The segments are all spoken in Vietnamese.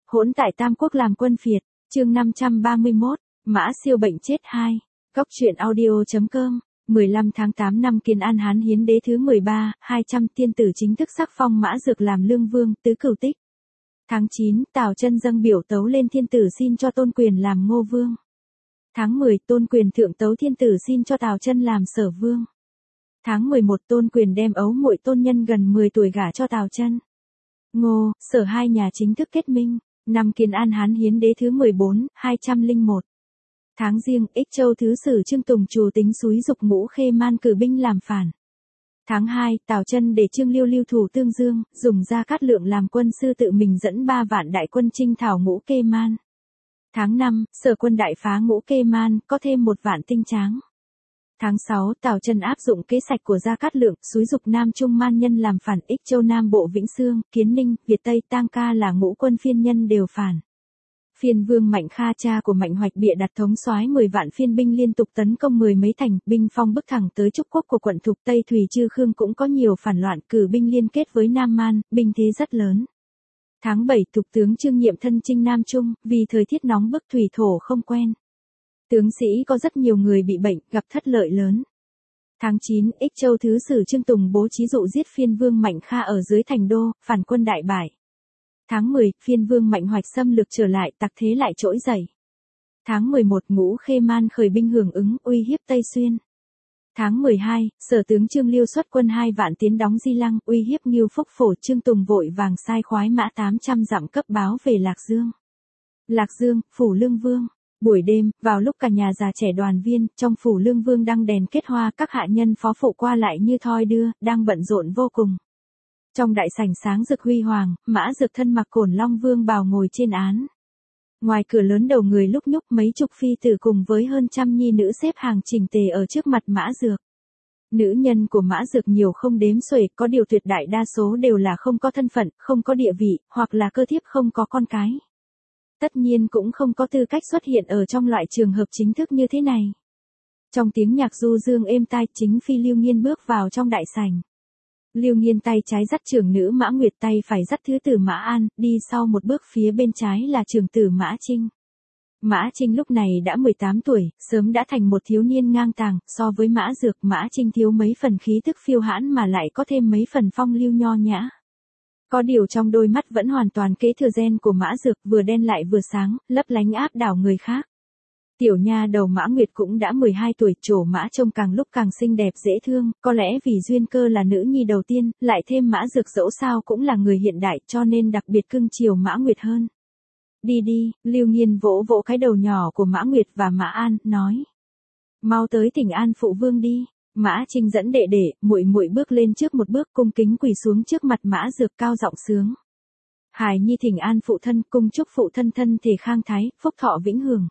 Hỗn tại Tam Quốc làm quân phiệt, chương 531, Mã Siêu bệnh chết 2. Góc truyện audio.com, 15 tháng 8 năm Kiến An Hán Hiến Đế thứ 13, 200 tiên tử chính thức sắc phong Mã Dược làm lương vương, tứ cửu tích. Tháng 9, Tào Chân dâng biểu tấu lên thiên tử xin cho Tôn Quyền làm Ngô vương. Tháng 10, Tôn Quyền thượng tấu thiên tử xin cho Tào Chân làm Sở vương. Tháng 11, Tôn Quyền đem ấu muội Tôn Nhân gần 10 tuổi gả cho Tào Chân. Ngô, Sở hai nhà chính thức kết minh. Năm Kiến An Hán Hiến Đế thứ 14, 201. Tháng Giêng, Ích Châu thứ sử Trương Tùng Trù tính xúi dục Ngũ Khê Man cử binh làm phản. Tháng 2, Tào Chân để Trương Liêu lưu thủ Tương Dương, dùng Gia Cát Lượng làm quân sư tự mình dẫn 3 vạn đại quân chinh thảo Ngũ Khê Man. Tháng 5, Sở quân đại phá Ngũ Khê Man, có thêm 1 vạn tinh tráng. Tháng 6, Tào Chân áp dụng kế sách của Gia Cát Lượng, xúi dục Nam Trung Man nhân làm phản. Ích Châu Nam Bộ Vĩnh Xương, Kiến Ninh, Việt Tây Tang Ca là ngũ quân phiên nhân đều phản. Phiên vương Mạnh Kha cha của Mạnh Hoạch bịa đặt thống soái 10 vạn phiên binh liên tục tấn công 10 mấy thành, binh phong bức thẳng tới Trúc Quốc của quận Thục Tây Thủy Chư Khương cũng có nhiều phản loạn, cử binh liên kết với Nam Man, binh thế rất lớn. Tháng 7, Thục tướng Trương Nhiệm thân chinh Nam Trung, vì thời tiết nóng bức thủy thổ không quen. Tướng sĩ có rất nhiều người bị bệnh, gặp thất lợi lớn. Tháng 9, Ích Châu thứ sử Trương Tùng bố trí dụ giết phiên vương Mạnh Kha ở dưới thành đô, phản quân đại bại. Tháng 10, phiên vương Mạnh Hoạch xâm lược trở lại, tặc thế lại trỗi dậy. Tháng 11, Ngũ Khê Man khởi binh hưởng ứng, uy hiếp Tây Xuyên. Tháng 12, Sở tướng Trương Liêu xuất quân 2 vạn tiến đóng Di Lăng, uy hiếp Ngưu Phúc Phổ. Trương Tùng vội vàng sai khoái mã 800 dặm cấp báo về Lạc Dương. Lạc Dương, phủ Lương Vương. Buổi đêm, vào lúc cả nhà già trẻ đoàn viên, trong phủ Lương Vương đăng đèn kết hoa, các hạ nhân phó phụ qua lại như thoi đưa, đang bận rộn vô cùng. Trong đại sảnh sáng rực huy hoàng, Mã Dược thân mặc Cổn Long Vương bào ngồi trên án. Ngoài cửa lớn đầu người lúc nhúc mấy chục phi tử cùng với hơn trăm nhi nữ xếp hàng chỉnh tề ở trước mặt Mã Dược. Nữ nhân của Mã Dược nhiều không đếm xuể, có điều tuyệt đại đa số đều là không có thân phận, không có địa vị, hoặc là cơ thiếp không có con cái. Tất nhiên cũng không có tư cách xuất hiện ở trong loại trường hợp chính thức như thế này. Trong tiếng nhạc du dương êm tai, chính phi Lưu Nghiên bước vào trong đại sảnh. Lưu Nghiên tay trái dắt trưởng nữ Mã Nguyệt, tay phải dắt thứ tử Mã An, đi sau một bước phía bên trái là trưởng tử Mã Trinh. Mã Trinh lúc này đã 18 tuổi, sớm đã thành một thiếu niên ngang tàng, so với Mã Dược, Mã Trinh thiếu mấy phần khí tức phiêu hãn mà lại có thêm mấy phần phong lưu nho nhã. Có điều trong đôi mắt vẫn hoàn toàn kế thừa gen của Mã Dược, vừa đen lại vừa sáng, lấp lánh áp đảo người khác. Tiểu nha đầu Mã Nguyệt cũng đã 12 tuổi, trổ mã trông càng lúc càng xinh đẹp dễ thương, có lẽ vì duyên cơ là nữ nhi đầu tiên, lại thêm Mã Dược dẫu sao cũng là người hiện đại cho nên đặc biệt cưng chiều Mã Nguyệt hơn. Đi đi, Lưu Nghiên vỗ vỗ cái đầu nhỏ của Mã Nguyệt và Mã An, nói. Mau tới thỉnh an phụ vương đi. Mã Trinh dẫn đệ đệ, muội muội bước lên trước một bước, cung kính quỳ xuống trước mặt Mã Dược, cao giọng sướng. Hài nhi thỉnh an phụ thân, cung chúc phụ thân thân thể khang thái, phúc thọ vĩnh hưởng.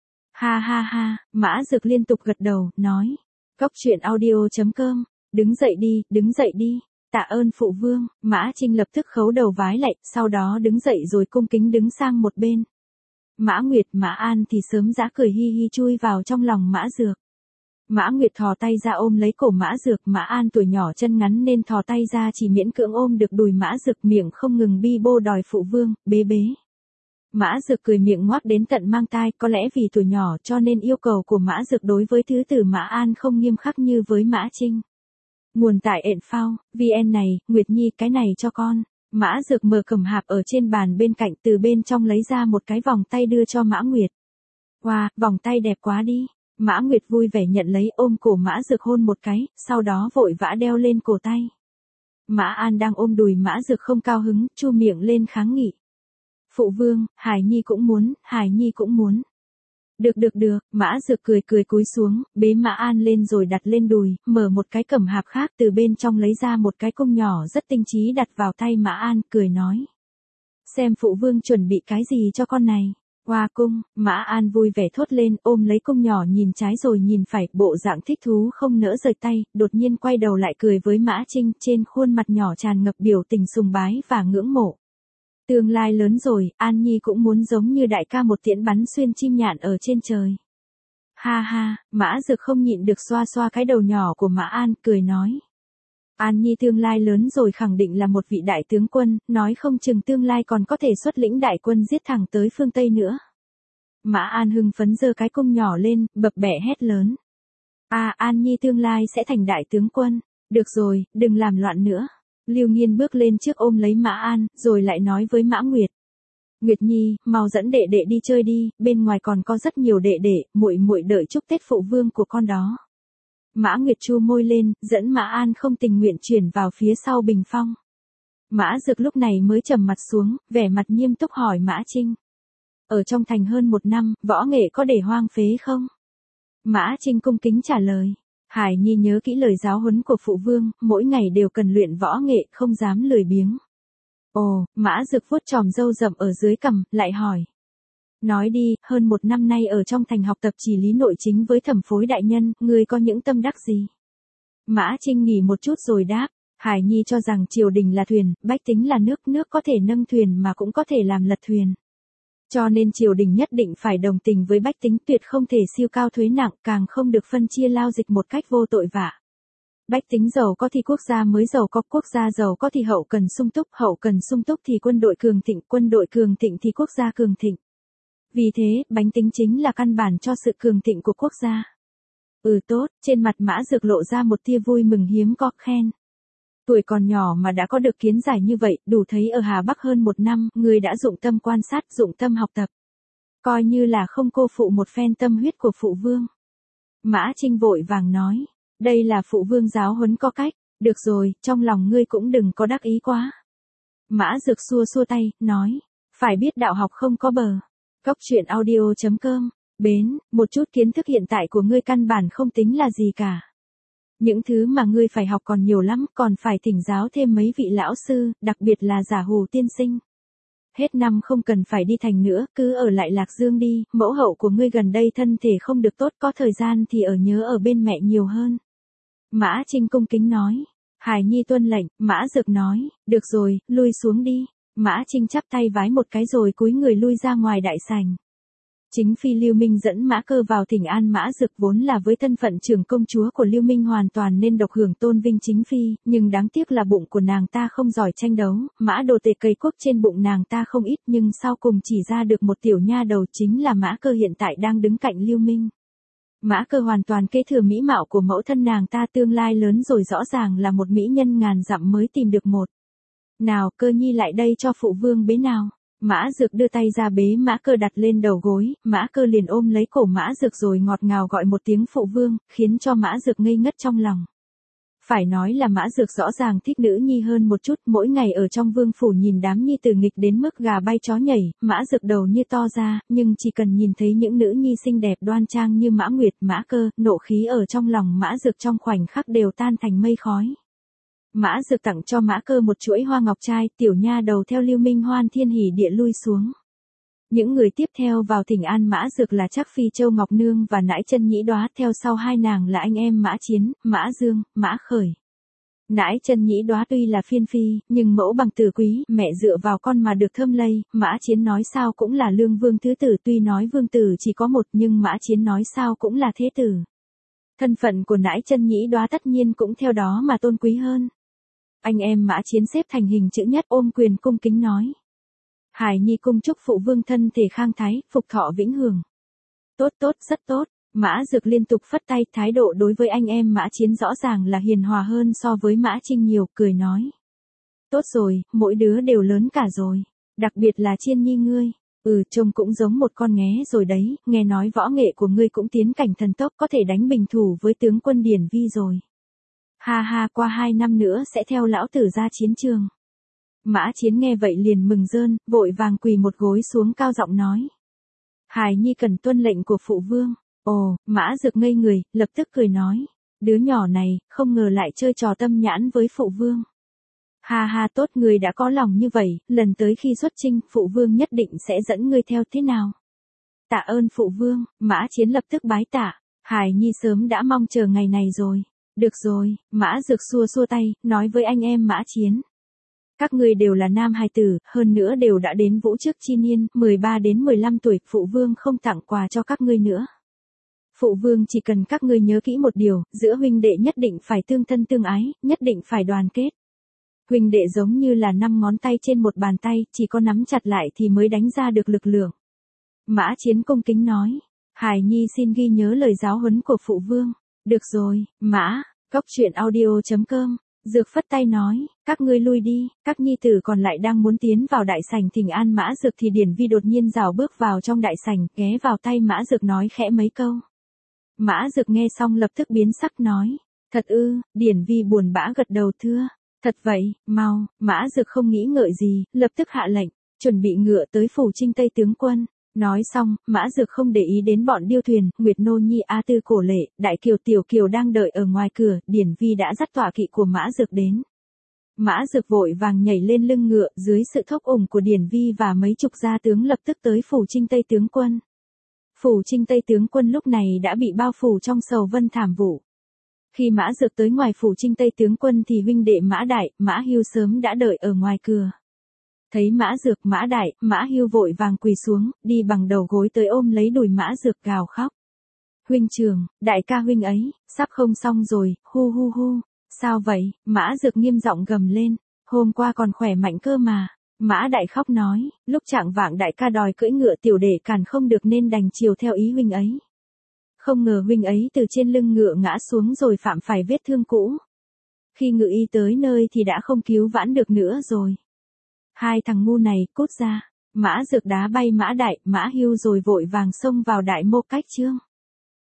Ha ha ha, Mã Dược liên tục gật đầu, nói. Góc truyện audio.com, đứng dậy đi, tạ ơn phụ vương. Mã Trinh lập tức khấu đầu vái lạy, sau đó đứng dậy rồi cung kính đứng sang một bên. Mã Nguyệt, Mã An thì sớm đã cười hi hi chui vào trong lòng Mã Dược. Mã Nguyệt thò tay ra ôm lấy cổ Mã Dược, Mã An tuổi nhỏ chân ngắn nên thò tay ra chỉ miễn cưỡng ôm được đùi Mã Dược, miệng không ngừng bi bô đòi phụ vương, bế bế. Mã Dược cười miệng ngoác đến tận mang tai, có lẽ vì tuổi nhỏ cho nên yêu cầu của Mã Dược đối với thứ tử Mã An không nghiêm khắc như với Mã Trinh. Nguồn tại ện phao, VN này, Nguyệt Nhi cái này cho con. Mã Dược mở cẩm hạp ở trên bàn bên cạnh, từ bên trong lấy ra một cái vòng tay đưa cho Mã Nguyệt. Wow, vòng tay đẹp quá đi. Mã Nguyệt vui vẻ nhận lấy, ôm cổ Mã Dược hôn một cái, sau đó vội vã đeo lên cổ tay. Mã An đang ôm đùi Mã Dược không cao hứng, chu miệng lên kháng nghị. Phụ vương, Hải Nhi cũng muốn. Được, Mã Dược cười cúi xuống, bế Mã An lên rồi đặt lên đùi, mở một cái cẩm hạp khác từ bên trong lấy ra một cái cung nhỏ rất tinh trí đặt vào tay Mã An, cười nói. Xem phụ vương chuẩn bị cái gì cho con này. Hoa cung, Mã An vui vẻ thốt lên, ôm lấy cung nhỏ nhìn trái rồi nhìn phải, bộ dạng thích thú không nỡ rời tay, đột nhiên quay đầu lại cười với Mã Trinh, trên khuôn mặt nhỏ tràn ngập biểu tình sùng bái và ngưỡng mộ. Tương lai lớn rồi, An Nhi cũng muốn giống như đại ca một tiễn bắn xuyên chim nhạn ở trên trời. Ha ha, Mã Dược không nhịn được xoa xoa cái đầu nhỏ của Mã An, cười nói. An Nhi tương lai lớn rồi khẳng định là một vị đại tướng quân, nói không chừng tương lai còn có thể xuất lĩnh đại quân giết thẳng tới phương Tây nữa. Mã An hưng phấn giơ cái cung nhỏ lên, bập bẹ hét lớn. An Nhi tương lai sẽ thành đại tướng quân. Được rồi, đừng làm loạn nữa. Lưu Nghiên bước lên trước ôm lấy Mã An, rồi lại nói với Mã Nguyệt. Nguyệt Nhi, mau dẫn đệ đệ đi chơi đi, bên ngoài còn có rất nhiều đệ đệ, muội muội đợi chúc Tết phụ vương của con đó. Mã Nguyệt chu môi lên, dẫn Mã An không tình nguyện chuyển vào phía sau bình phong. Mã Dược lúc này mới trầm mặt xuống, vẻ mặt nghiêm túc hỏi Mã Trinh. Ở trong thành hơn 1 năm, võ nghệ có để hoang phế không? Mã Trinh cung kính trả lời. Hải Nhi nhớ kỹ lời giáo huấn của phụ vương, mỗi ngày đều cần luyện võ nghệ, không dám lười biếng. Ồ, Mã Dược vuốt chòm râu rậm ở dưới cằm, lại hỏi. Nói đi, hơn 1 năm nay ở trong thành học tập chỉ lý nội chính với Thẩm Phối đại nhân, ngươi có những tâm đắc gì? Mã Trinh nghỉ một chút rồi đáp. Hải Nhi cho rằng triều đình là thuyền, bách tính là nước, nước có thể nâng thuyền mà cũng có thể làm lật thuyền. Cho nên triều đình nhất định phải đồng tình với bách tính, tuyệt không thể siêu cao thuế nặng, càng không được phân chia lao dịch một cách vô tội vạ. Bách tính giàu có thì quốc gia mới giàu có, quốc gia giàu có thì hậu cần sung túc thì quân đội cường thịnh thì quốc gia cường thịnh. Vì thế, bách tính chính là căn bản cho sự cường thịnh của quốc gia. Tốt, trên mặt Mã Dược lộ ra một tia vui mừng hiếm có, khen. Tuổi còn nhỏ mà đã có được kiến giải như vậy, đủ thấy ở Hà Bắc hơn 1 năm, người đã dụng tâm quan sát, dụng tâm học tập. Coi như là không cô phụ một phen tâm huyết của phụ vương. Mã Trinh vội vàng nói, đây là phụ vương giáo huấn có cách, được rồi, trong lòng ngươi cũng đừng có đắc ý quá. Mã Dược xua xua tay, nói, phải biết đạo học không có bờ. Cóc truyện audio.com, một chút kiến thức hiện tại của ngươi căn bản không tính là gì cả. Những thứ mà ngươi phải học còn nhiều lắm, còn phải thỉnh giáo thêm mấy vị lão sư, đặc biệt là Giả Hù tiên sinh. Hết năm không cần phải đi thành nữa, cứ ở lại Lạc Dương đi, mẫu hậu của ngươi gần đây thân thể không được tốt, có thời gian thì nhớ ở bên mẹ nhiều hơn. Mã Trinh cung kính nói. Hải Nhi tuân lệnh. Mã Dược nói, được rồi, lui xuống đi. Mã Trinh chắp tay vái một cái rồi cúi người lui ra ngoài đại sảnh. Chính phi Lưu Minh dẫn Mã Cơ vào thỉnh an Mã Dược, vốn là với thân phận trưởng công chúa của Lưu Minh hoàn toàn nên độc hưởng tôn vinh chính phi, nhưng đáng tiếc là bụng của nàng ta không giỏi tranh đấu, Mã Đồ Tề cầy quốc trên bụng nàng ta không ít, nhưng sau cùng chỉ ra được một tiểu nha đầu, chính là Mã Cơ hiện tại đang đứng cạnh Lưu Minh. Mã Cơ hoàn toàn kế thừa mỹ mạo của mẫu thân nàng ta, tương lai lớn rồi rõ ràng là một mỹ nhân ngàn dặm mới tìm được một. Nào, Cơ Nhi lại đây cho phụ vương bế nào. Mã Dược đưa tay ra bế Mã Cơ đặt lên đầu gối, Mã Cơ liền ôm lấy cổ Mã Dược rồi ngọt ngào gọi một tiếng phụ vương, khiến cho Mã Dược ngây ngất trong lòng. Phải nói là Mã Dược rõ ràng thích nữ nhi hơn một chút, mỗi ngày ở trong vương phủ nhìn đám nhi tử nghịch đến mức gà bay chó nhảy, Mã Dược đầu như to ra, nhưng chỉ cần nhìn thấy những nữ nhi xinh đẹp đoan trang như Mã Nguyệt, Mã Cơ, nộ khí ở trong lòng Mã Dược trong khoảnh khắc đều tan thành mây khói. Mã Dược tặng cho Mã Cơ một chuỗi hoa ngọc trai, tiểu nha đầu theo Lưu Minh hoan thiên hỉ địa lui xuống. Những người tiếp theo vào thỉnh an Mã Dược là Trác Phi Châu Ngọc Nương và Nãi Chân Nhĩ Đóa, theo sau hai nàng là anh em Mã Chiến, Mã Dương, Mã Khởi. Nãi Chân Nhĩ Đóa tuy là phiên phi, nhưng mẫu bằng tử quý, mẹ dựa vào con mà được thơm lây, Mã Chiến nói sao cũng là lương vương thứ tử, tuy nói vương tử chỉ có một nhưng Mã Chiến nói sao cũng là thế tử. Thân phận của Nãi Chân Nhĩ Đóa tất nhiên cũng theo đó mà tôn quý hơn. Anh em Mã Chiến xếp thành hình chữ nhất ôm quyền cung kính nói. Hải Nhi cung chúc phụ vương thân thể khang thái, phục thọ vĩnh hưởng. Tốt tốt, rất tốt. Mã Dược liên tục phất tay, thái độ đối với anh em Mã Chiến rõ ràng là hiền hòa hơn so với Mã Trinh nhiều, cười nói. Tốt rồi, mỗi đứa đều lớn cả rồi. Đặc biệt là Chiên Nhi ngươi. Trông cũng giống một con nghé rồi đấy, nghe nói võ nghệ của ngươi cũng tiến cảnh thần tốc, có thể đánh bình thủ với tướng quân Điển Vi rồi. Ha ha, qua 2 năm nữa sẽ theo lão tử ra chiến trường. Mã Chiến nghe vậy liền mừng rơn, vội vàng quỳ một gối xuống cao giọng nói. Hải Nhi cần tuân lệnh của phụ vương. Mã Dược ngây người, lập tức cười nói. Đứa nhỏ này, không ngờ lại chơi trò tâm nhãn với phụ vương. Ha ha, tốt, người đã có lòng như vậy, lần tới khi xuất chinh, phụ vương nhất định sẽ dẫn ngươi theo thế nào. Tạ ơn phụ vương. Mã Chiến lập tức bái tạ. Hải Nhi sớm đã mong chờ ngày này rồi. Được rồi, Mã Dược xua xua tay, nói với anh em Mã Chiến. Các ngươi đều là nam hài tử, hơn nữa đều đã đến vũ trước chi niên, 13 đến 15 tuổi, phụ vương không tặng quà cho các ngươi nữa. Phụ vương chỉ cần các ngươi nhớ kỹ một điều, giữa huynh đệ nhất định phải tương thân tương ái, nhất định phải đoàn kết. Huynh đệ giống như là 5 ngón tay trên một bàn tay, chỉ có nắm chặt lại thì mới đánh ra được lực lượng. Mã Chiến cung kính nói. Hải nhi xin ghi nhớ lời giáo huấn của phụ vương. Được rồi, Mã. Cốc truyện audio.com. Dược phất tay nói, các ngươi lui đi, các nhi tử còn lại đang muốn tiến vào đại sảnh thỉnh an Mã Dược thì Điển Vi đột nhiên rảo bước vào trong đại sảnh, ghé vào tay Mã Dược nói khẽ mấy câu. Mã Dược nghe xong lập tức biến sắc nói, thật ư? Điển Vi buồn bã gật đầu thưa, thật vậy, mau. Mã Dược không nghĩ ngợi gì, lập tức hạ lệnh, chuẩn bị ngựa tới phủ Trinh Tây tướng quân. Nói xong, Mã Dược không để ý đến bọn điêu thuyền, Nguyệt Nô Nhi A Tư Cổ Lệ, Đại Kiều Tiểu Kiều đang đợi ở ngoài cửa, Điển Vi đã dắt tọa kỵ của Mã Dược đến. Mã Dược vội vàng nhảy lên lưng ngựa, dưới sự thúc ủng của Điển Vi và mấy chục gia tướng lập tức tới phủ Trinh Tây tướng quân. Phủ Trinh Tây tướng quân lúc này đã bị bao phủ trong sầu vân thảm vụ. Khi Mã Dược tới ngoài phủ Trinh Tây tướng quân thì huynh đệ Mã Đại, Mã Hưu sớm đã đợi ở ngoài cửa. Thấy Mã Dược, Mã Đại, Mã Hưu vội vàng quỳ xuống, đi bằng đầu gối tới ôm lấy đùi Mã Dược gào khóc. Huynh trưởng, đại ca huynh ấy, sắp không xong rồi, hu hu hu. Sao vậy? Mã Dược nghiêm giọng gầm lên, hôm qua còn khỏe mạnh cơ mà. Mã Đại khóc nói, lúc chạng vạng đại ca đòi cưỡi ngựa tiểu đệ cản không được nên đành chiều theo ý huynh ấy. Không ngờ huynh ấy từ trên lưng ngựa ngã xuống rồi phạm phải vết thương cũ. Khi ngự y tới nơi thì đã không cứu vãn được nữa rồi. Hai thằng ngu này, cút ra. Mã Dược đá bay Mã Đại, Mã Hưu rồi vội vàng xông vào đại mô cách trương.